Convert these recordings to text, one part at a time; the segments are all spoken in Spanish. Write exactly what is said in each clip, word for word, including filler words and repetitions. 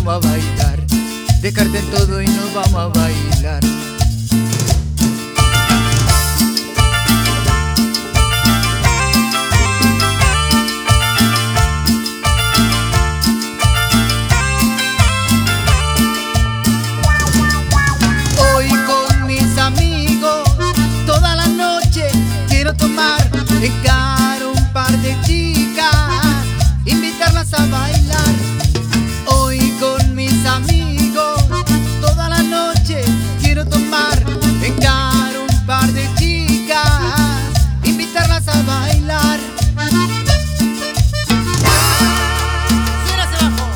vamos a bailar. Descarten todo y nos vamos a bailar. Hoy con mis amigos toda la noche quiero tomar, encarar un par de chicas, invitarlas a bailar. Hoy con mis amigos toda la noche quiero tomar, encarar un par de chicas, invitarlas a bailar. Suena ese bajo.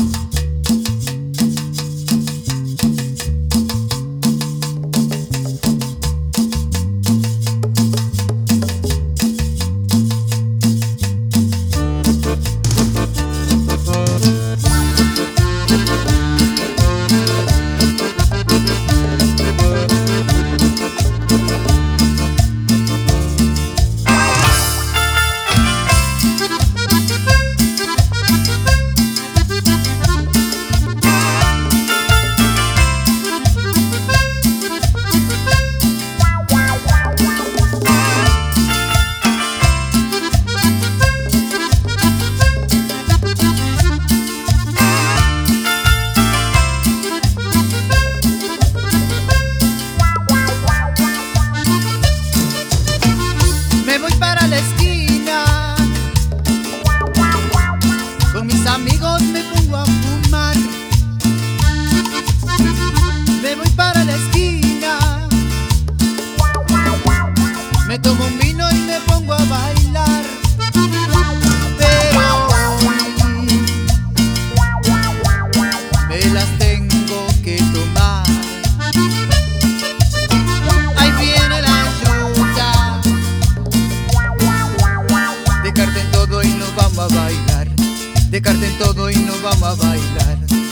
Me voy para la esquina, con mis amigos me pongo a fumar. Me voy para la esquina, me tomo un vino y me pongo a bailar. Pero me las tengo que tomar. Ahí viene la lluvia. Descarten todo y nos vamos a bailar. Descarten todo y nos vamos a bailar.